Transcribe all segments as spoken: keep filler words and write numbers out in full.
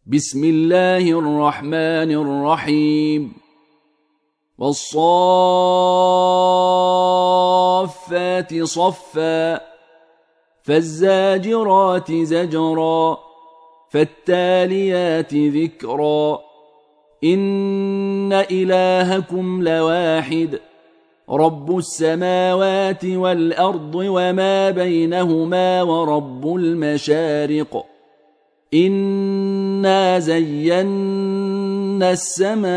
بسم الله الرحمن الرحيم والصافات صفا فالزاجرات زجرا فالتاليات ذكرا إن إلهكم لواحد رب السماوات والأرض وما بينهما ورب المشارق إنا زينا السماء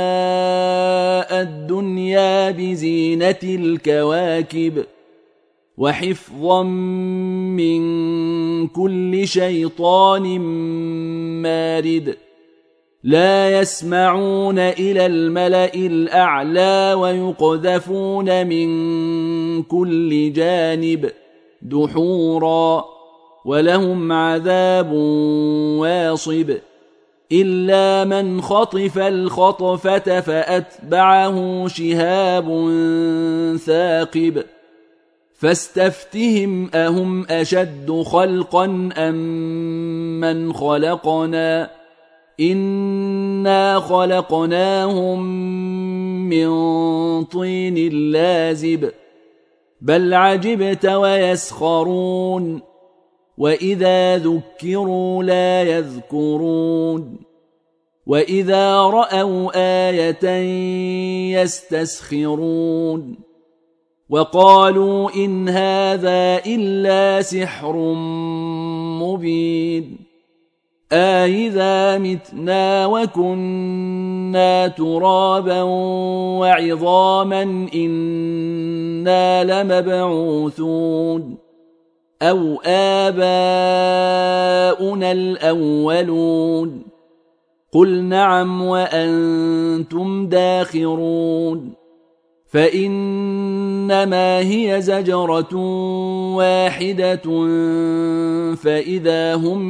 الدنيا بزينة الكواكب وحفظا من كل شيطان مارد لا يسمعون إلى الملأ الأعلى ويقذفون من كل جانب دحورا ولهم عذاب واصب إلا من خطف الخطفة فأتبعه شهاب ثاقب فاستفتهم أهم أشد خلقا أم من خلقنا إنا خلقناهم من طين لازب بل عجبت ويسخرون وإذا ذكروا لا يذكرون وإذا رأوا آية يستسخرون وقالوا إن هذا إلا سحر مبين أإذا متنا وكنا ترابا وعظاما إنا لمبعوثون أو آباؤنا الأولون قل نعم وأنتم داخرون فإنما هي زجرة واحدة فإذا هم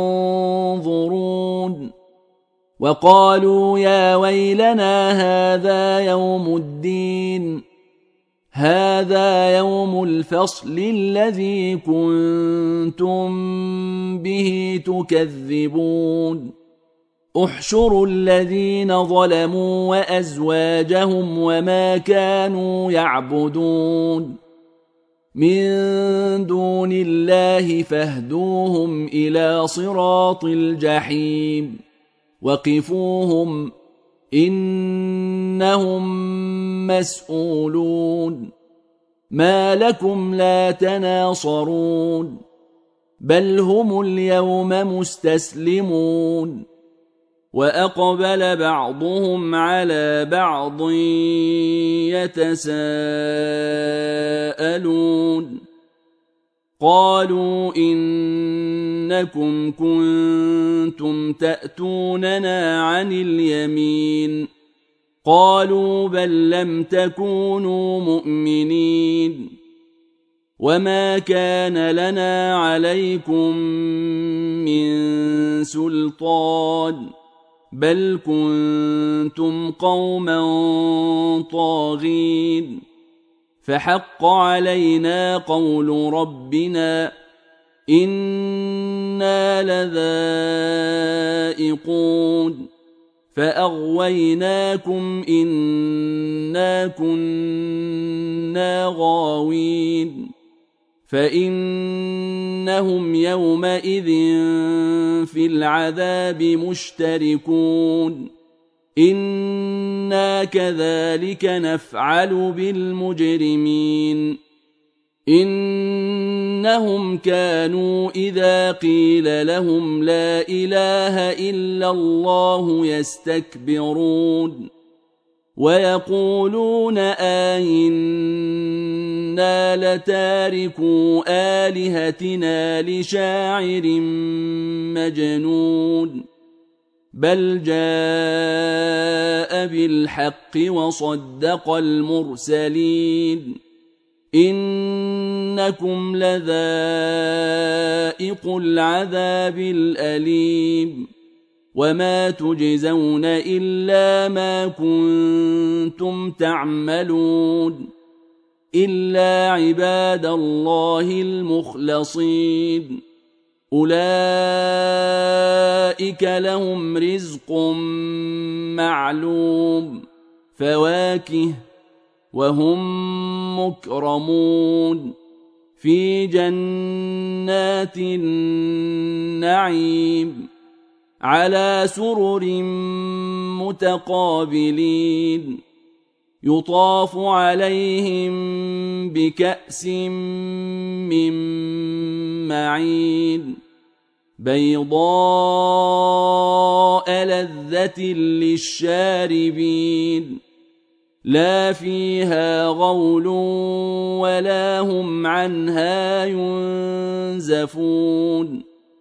ينظرون وقالوا يا ويلنا هذا يوم الدين هذا يوم الفصل الذي كنتم به تكذبون احشروا الذين ظلموا وأزواجهم وما كانوا يعبدون من دون الله فاهدوهم إلى صراط الجحيم وقفوهم إنهم مسؤولون ما لكم لا تناصرون بل هم اليوم مستسلمون وأقبل بعضهم على بعض يتساءلون قالوا إنكم كنتم تأتوننا عن اليمين قالوا بل لم تكونوا مؤمنين وما كان لنا عليكم من سلطان بل كنتم قوما طاغين فحق علينا قول ربنا إنا لذائقون فأغويناكم إنا كنا غاوين فإنهم يومئذ في العذاب مشتركون إنا كذلك نفعل بالمجرمين إنهم كانوا إذا قيل لهم لا إله إلا الله يستكبرون ويقولون آئنا لتاركوا آلهتنا لشاعر مجنون بل جاء بالحق وصدق المرسلين إنكم لذائق العذاب الأليم وما تجزون إلا ما كنتم تعملون إلا عباد الله المخلصين أولئك لهم رزق معلوم فواكه وهم مكرمون في جنات النعيم على سرر متقابلين يطاف عليهم بكأس من معين بيضاء لذة للشاربين لا فيها غول ولا هم عنها ينزفون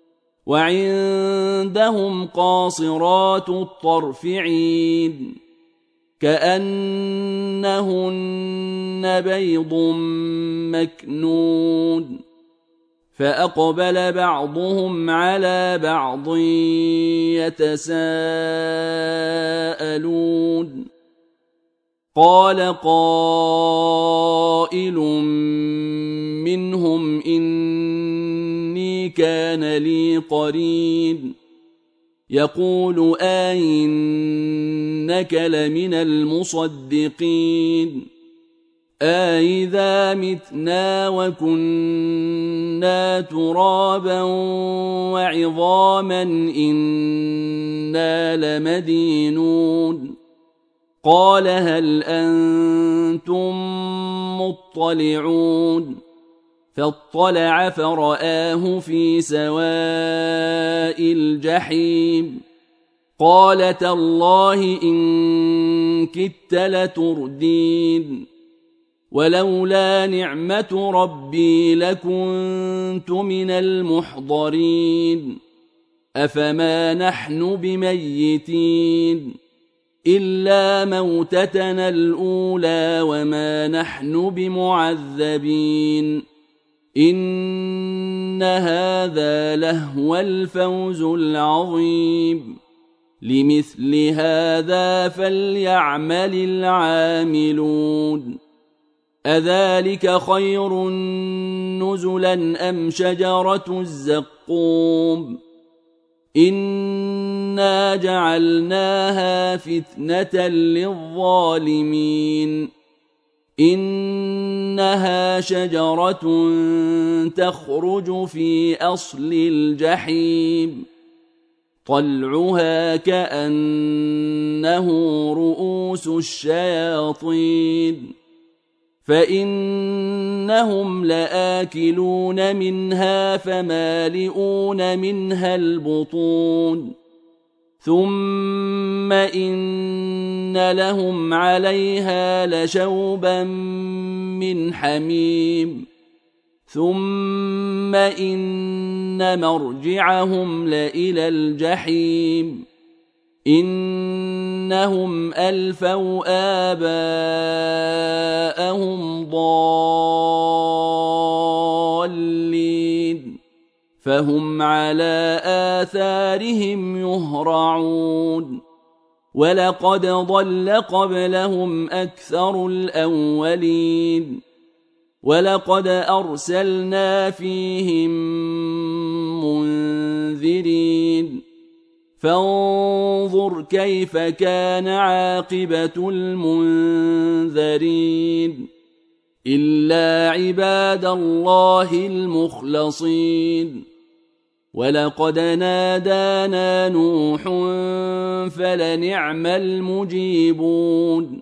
وعندهم قاصرات الطرف عين كأنهن بيض مكنون فأقبل بعضهم على بعض يتساءلون قال قائل منهم إني كان لي قرين يقول أئنك لمن المصدقين أئذا متنا وكنا ترابا وعظاما إنا لمدينون قال هل أنتم مطلعون فاطلع فرآه في سواء الجحيم قال تالله إن كدت لتردين ولولا نعمة ربي لكنت من المحضرين أفما نحن بميتين إلا موتتنا الأولى وما نحن بمعذبين إن هذا لهو الفوز العظيم لمثل هذا فليعمل العاملون أذلك خير نزلا أم شجرة الزقوم إنا جعلناها فتنة للظالمين إنها شجرة تخرج في أصل الجحيم طلعها كأنه رؤوس الشياطين فإنهم لآكلون منها فمالئون منها البطون ثم إن لهم عليها لشوبا من حميم ثم إن مرجعهم لإلى الجحيم إنهم ألفوا آباءهم ضالين فهم على آثارهم يهرعون ولقد ضل قبلهم أكثر الأولين ولقد أرسلنا فيهم منذرين فانظر كيف كان عاقبة المنذرين إلا عباد الله المخلصين ولقد نادانا نوح فلنعم المجيبون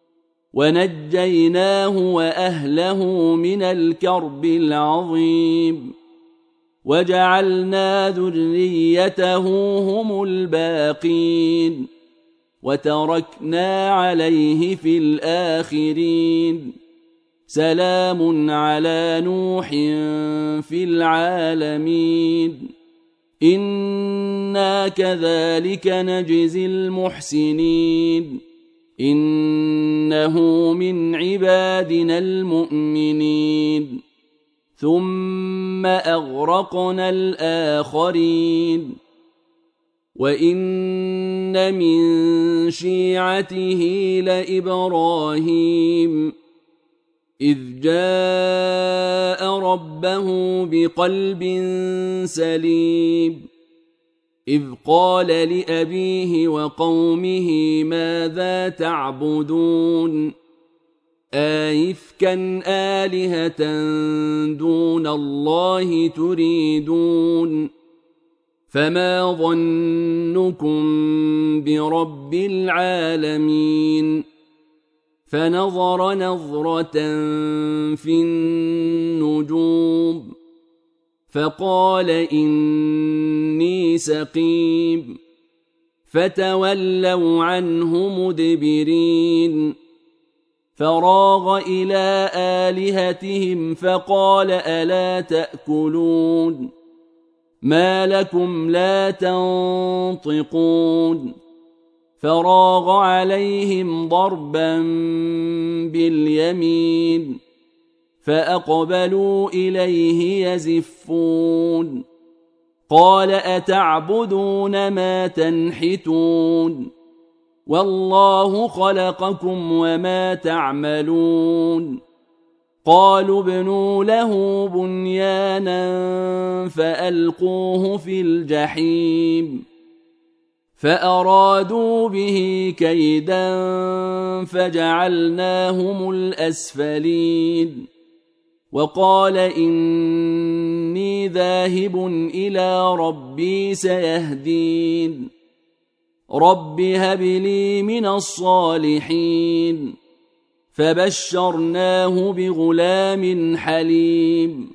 ونجيناه وأهله من الكرب العظيم وجعلنا ذريته هم الباقين وتركنا عليه في الآخرين سلام على نوح في العالمين إنا كذلك نجزي المحسنين إنه من عبادنا المؤمنين ثم أغرقنا الآخرين وإن من شيعته لإبراهيم إذ جاء ربه بقلب سليم إذ قال لأبيه وقومه ماذا تعبدون أئفكا آلهة دون الله تريدون فما ظنكم برب العالمين فنظر نظرة في النجوم فقال إني سقيم فتولوا عنه مدبرين فراغ إلى آلهتهم فقال ألا تأكلون ما لكم لا تنطقون فراغ عليهم ضربا باليمين فأقبلوا إليه يزفون قال أتعبدون ما تنحتون والله خلقكم وما تعملون قالوا ابنوا له بنيانا فألقوه في الجحيم فأرادوا به كيدا فجعلناهم الأسفلين وقال إني ذاهب إلى ربي سيهدين رب هب لي من الصالحين فبشرناه بغلام حليم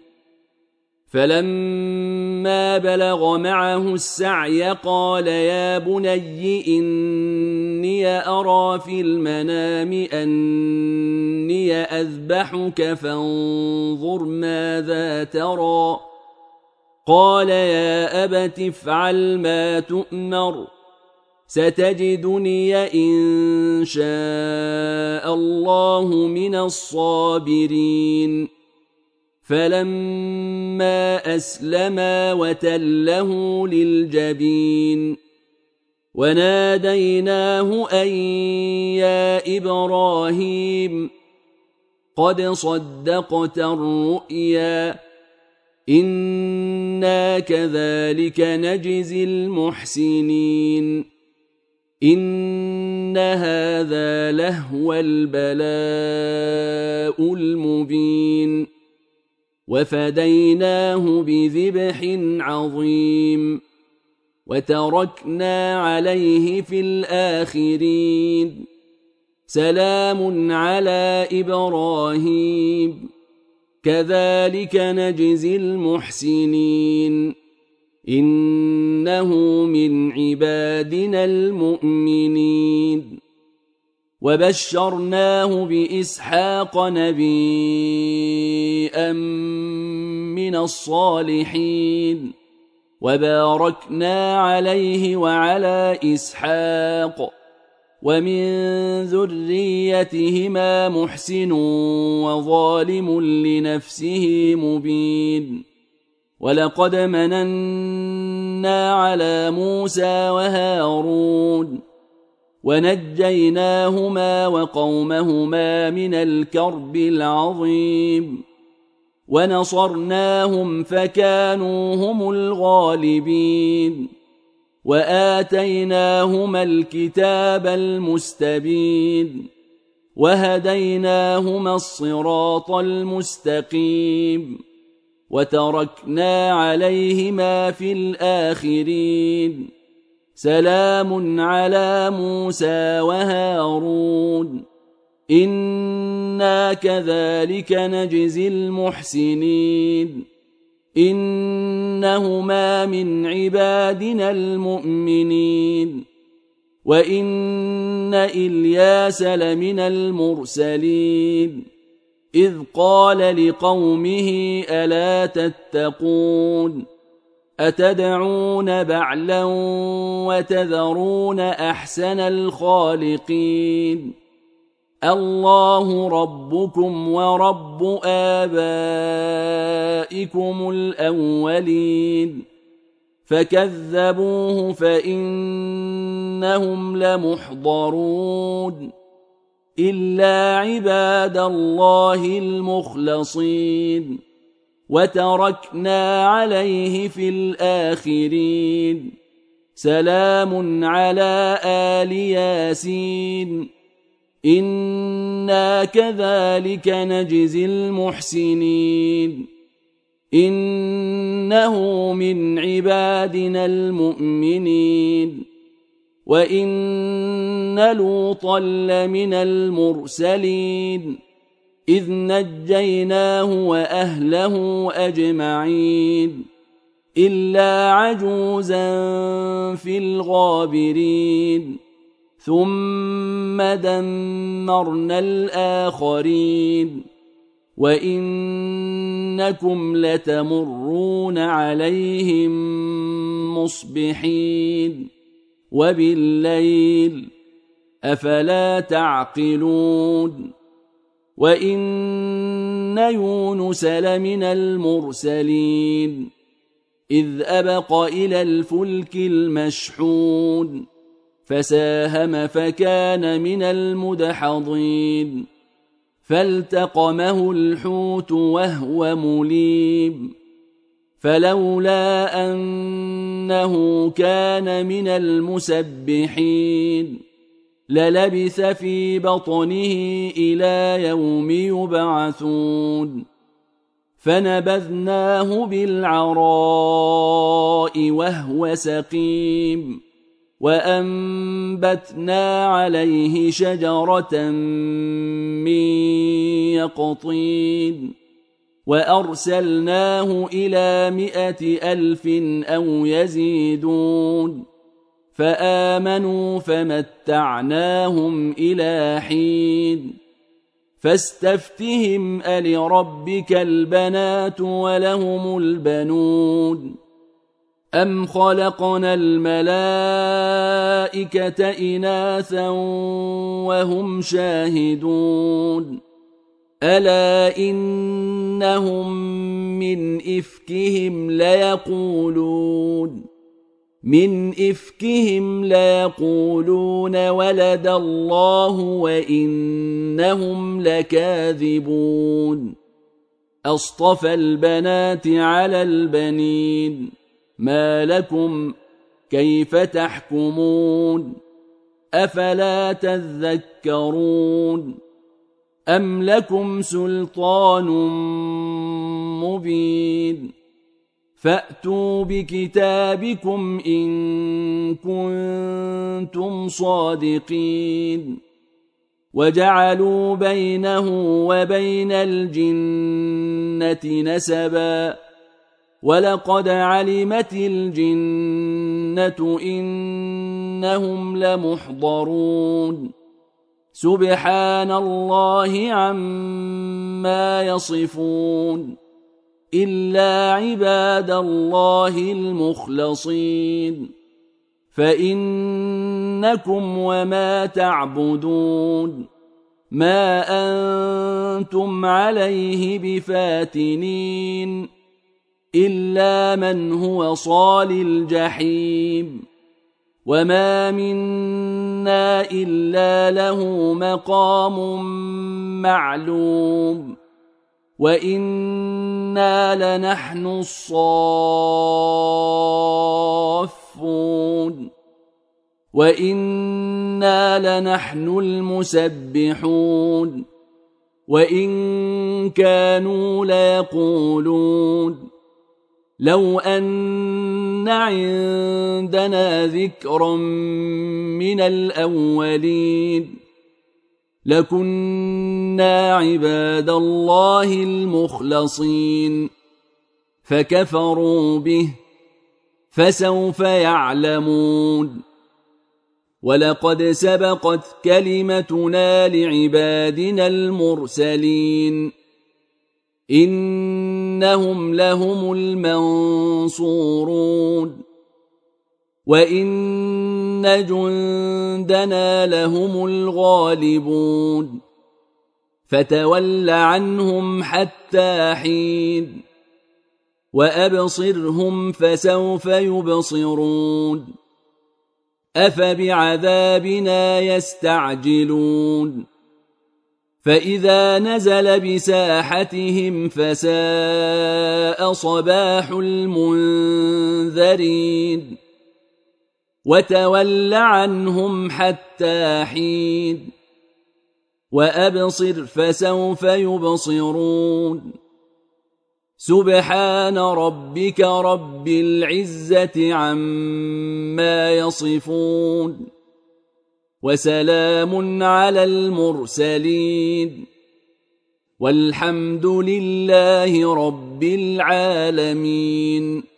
فلما بلغ معه السعي قال يا بني إني أرى في المنام أني أذبحك فانظر ماذا ترى قال يا أبت افعل ما تؤمر ستجدني إن شاء الله من الصابرين فلما أسلما وتله للجبين وناديناه أن يا إبراهيم قد صدقت الرؤيا إنا كذلك نجزي المحسنين إن هذا لهو البلاء المبين وفديناه بذبح عظيم وتركنا عليه في الآخرين سلام على إبراهيم كذلك نجزي المحسنين إنه من عبادنا المؤمنين وبشرناه بإسحاق نبيا من الصالحين وباركنا عليه وعلى إسحاق ومن ذريتهما محسن وظالم لنفسه مبين ولقد مننا على موسى وهارون ونجيناهما وقومهما من الكرب العظيم ونصرناهم فكانوا هم الغالبين وآتيناهما الكتاب المستبين وهديناهما الصراط المستقيم وتركنا عليهما في الآخرين سلام على موسى وهارون إنا كذلك نجزي المحسنين إنهما من عبادنا المؤمنين وإن إلياس لمن المرسلين إذ قال لقومه ألا تتقون أتدعون بعلا وتذرون أحسن الخالقين الله ربكم ورب آبائكم الأولين فكذبوه فإنهم لمحضرون إلا عباد الله المخلصين وتركنا عليه في الآخرين سلام على آل ياسين إنا كذلك نجزي المحسنين إنه من عبادنا المؤمنين وإن لوطا لمن المرسلين إذ نجيناه وأهله أجمعين إلا عجوزا في الغابرين ثم دمرنا الآخرين وإنكم لتمرون عليهم مصبحين وبالليل أفلا تعقلون وإن يونس لمن المرسلين إذ أبق إلى الفلك المشحون فساهم فكان من المدحضين فالتقمه الحوت وهو مليم فلولا أنه كان من المسبحين للبث في بطنه إلى يوم يبعثون فنبذناه بالعراء وهو سقيم وأنبتنا عليه شجرة من يقطين وأرسلناه إلى مائة ألف أو يزيدون فآمنوا فمتعناهم إلى حين فاستفتهم ألربك البنات ولهم البنون أم خلقنا الملائكة إناثا وهم شاهدون ألا إنهم من إفكهم ليقولون من إفكهم ليقولون ولد الله وإنهم لكاذبون أصطفى البنات على البنين ما لكم كيف تحكمون أفلا تذكرون أم لكم سلطان مبين فأتوا بكتابكم إن كنتم صادقين وجعلوا بينه وبين الجنة نسبا ولقد علمت الجنة إنهم لمحضرون سبحان الله عما يصفون إلا عباد الله المخلصين فإنكم وما تعبدون ما أنتم عليه بفاتنين إلا من هو صال الجحيم وما منا إلا له مقام معلوم وإنا لنحن الصافون وإنا لنحن المسبحون وإن كانوا ليقولون لو أن عندنا ذكرا من الأولين لكنا عباد الله المخلصين فكفروا به فسوف يعلمون ولقد سبقت كلمتنا لعبادنا المرسلين إنهم لهم المنصورون وإن جندنا لهم الغالبون فتول عنهم حتى حين وأبصرهم فسوف يبصرون أفبعذابنا يستعجلون فإذا نزل بساحتهم فساء صباح المنذرين وتول عنهم حتى حين وأبصر فسوف يبصرون سبحان ربك رب العزة عما يصفون وسلام على المرسلين والحمد لله رب العالمين.